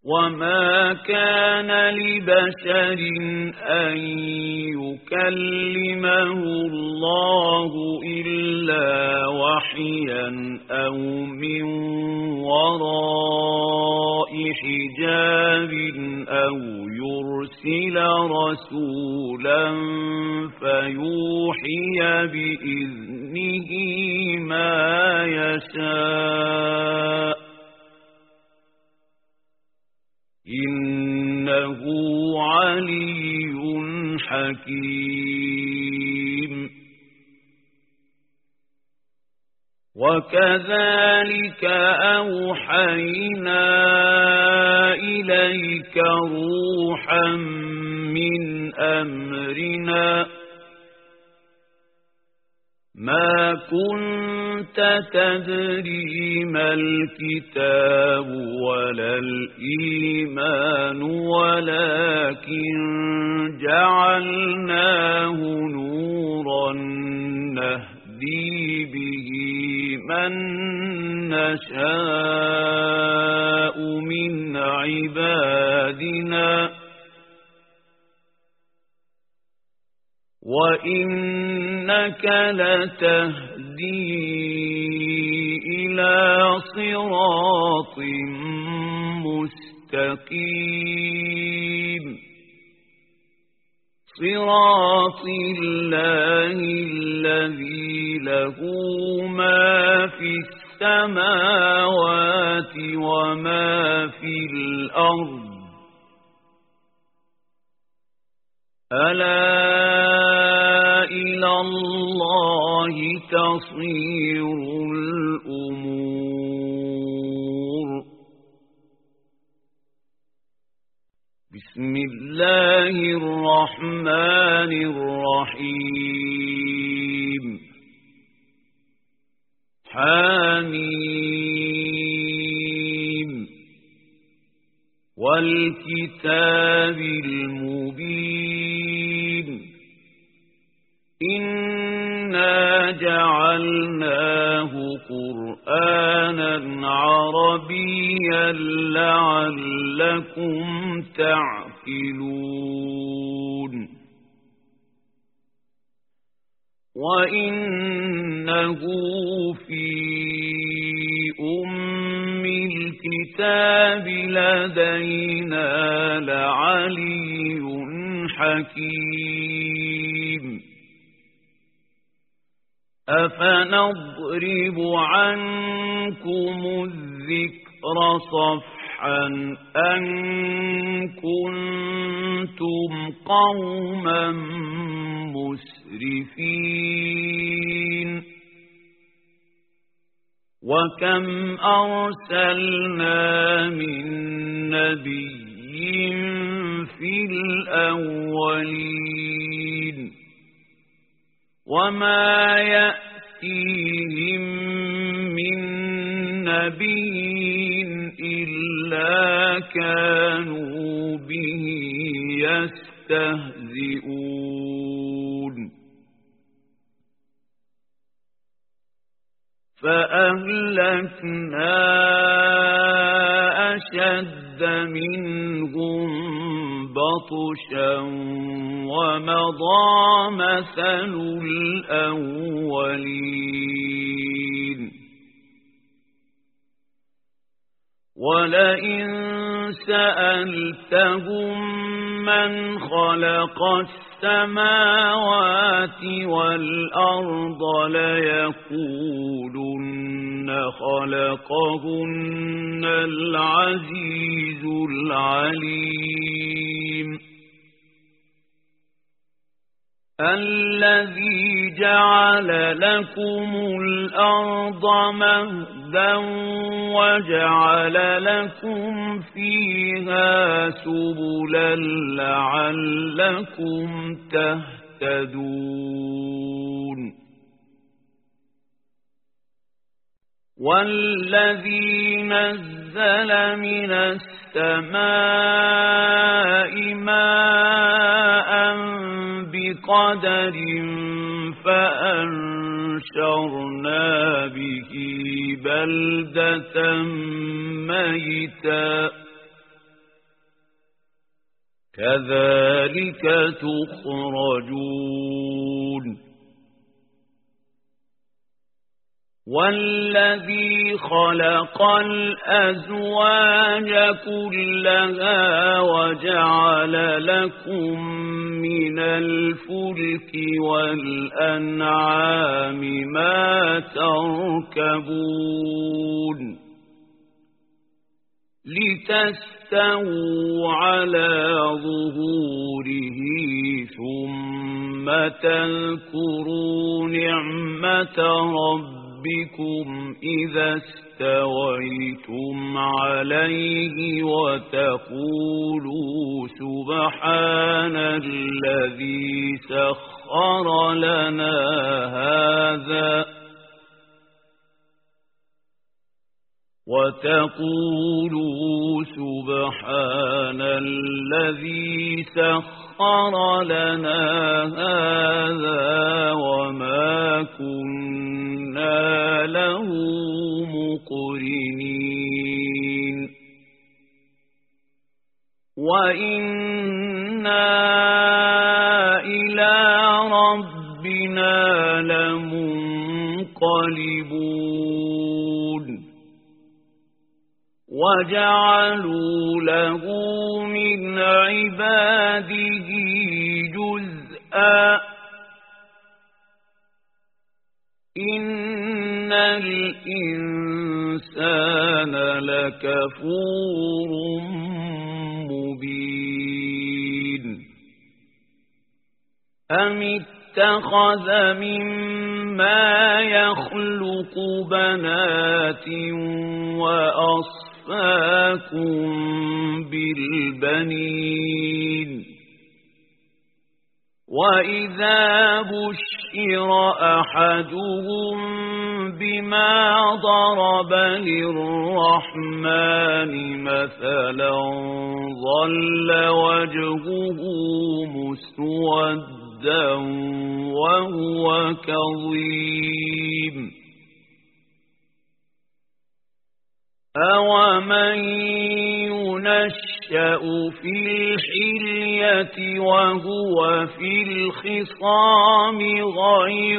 وما كان لبشر أن يكلمه الله إلا وحيا أو من وراء حجاب أو يرسل رسولا فيوحي بإذنه ما يشاء إنه علي حكيم. وكذلك أوحينا إليك روحا من أمرنا ما كنت تدري ما الكتاب ولا الإيمان ولكن جعلناه نورا نهدي به من نشاء من عبادنا وإنك لتهدي إلى صراط مستقيم صراط الله الذي له ما في السماوات وما في الأرض ألا إلى الله تصير الأمور. بسم الله الرحمن الرحيم. حميم والكتاب المبين إنا جعلناه قرآنا عربيا لعلكم تعقلون وإنه في أم الكتاب لدينا لعلي حكيم. أفنضرب عنكم الذكر صفحا أن كنتم قوما مسرفين وكم أرسلنا من نبي في الأولين وما يأتيهم من نبي إلا كانوا به يستهزئون فأهلكنا أشد منهم بطشا ومضى مثل الأولين ولئن سألتهم من خلق السماوات والأرض ليقولن خلقهن العزيز العليم الذي جعل لكم الأرض مهدا وجعل لكم فيها سبلا لعلكم تهتدون والذي نزل من السماء ماء بقدر فأنشرنا به بلدة ميتا كذلك تخرجون والذي خلق الأزواج كلها وجعل لكم من الفلك والأنعام ما تركبون لتستووا على ظهوره ثم تذكروا نعمة ربكم إذا استويتم عليه وتقولوا سبحان الذي سخر لنا هذا سبحان الذي سخر لنا هذا وما كنا له مقرنين وإنا إلى ربنا لمنقلبون وجعلوا له من عباده جزءا إن الإنسان لكفور مبين أم اتخذ مما يخلق بنات وأصفاكم بالبنين وإذا بشر أحدهم بما ضرب للرحمن مثلا ظل وجهه مسودا وهو كظيم أومن ينشأ في الحلية وهو في الخصام غير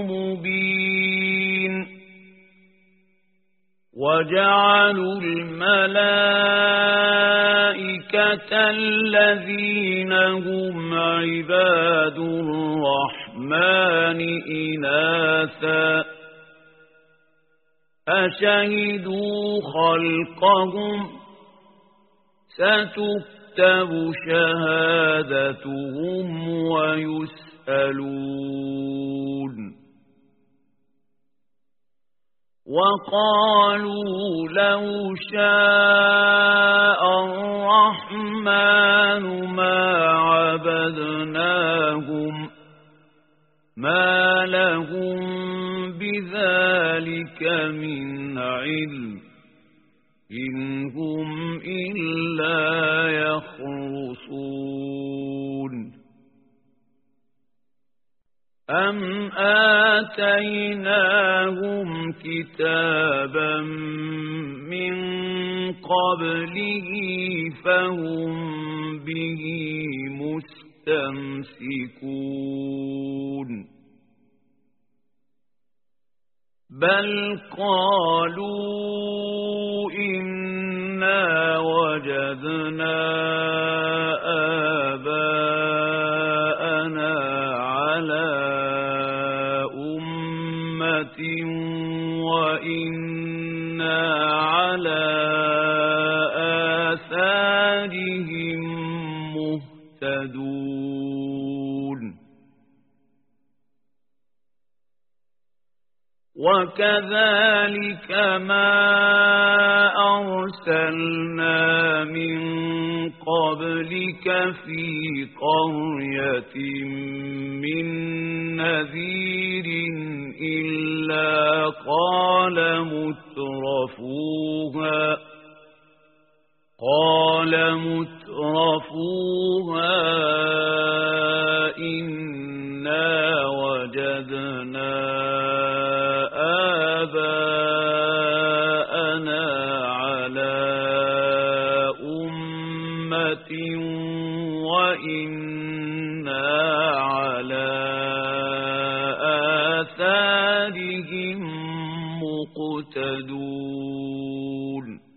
مبين وجعلوا الملائكة الذين هم عباد الرحمن إناثا أشهدوا خلقهم ستكتب شهادتهم ويسألون وقالوا لو شاء الرحمن ما عبدناهم ما لهم بذلك من علم إن هم إلا يخرصون أم آتيناهم كتابا من قبله فهم به مستمسكون بل قالوا إنا وجدنا آباءنا على أمة وإنا على آثارهم مهتدون وكذلك ما أرسلنا من قبلك في قرية من نذير إلا قال مترفوها إنا وجدنا آباءنا على أمة وإنا على آثارهم مقتدون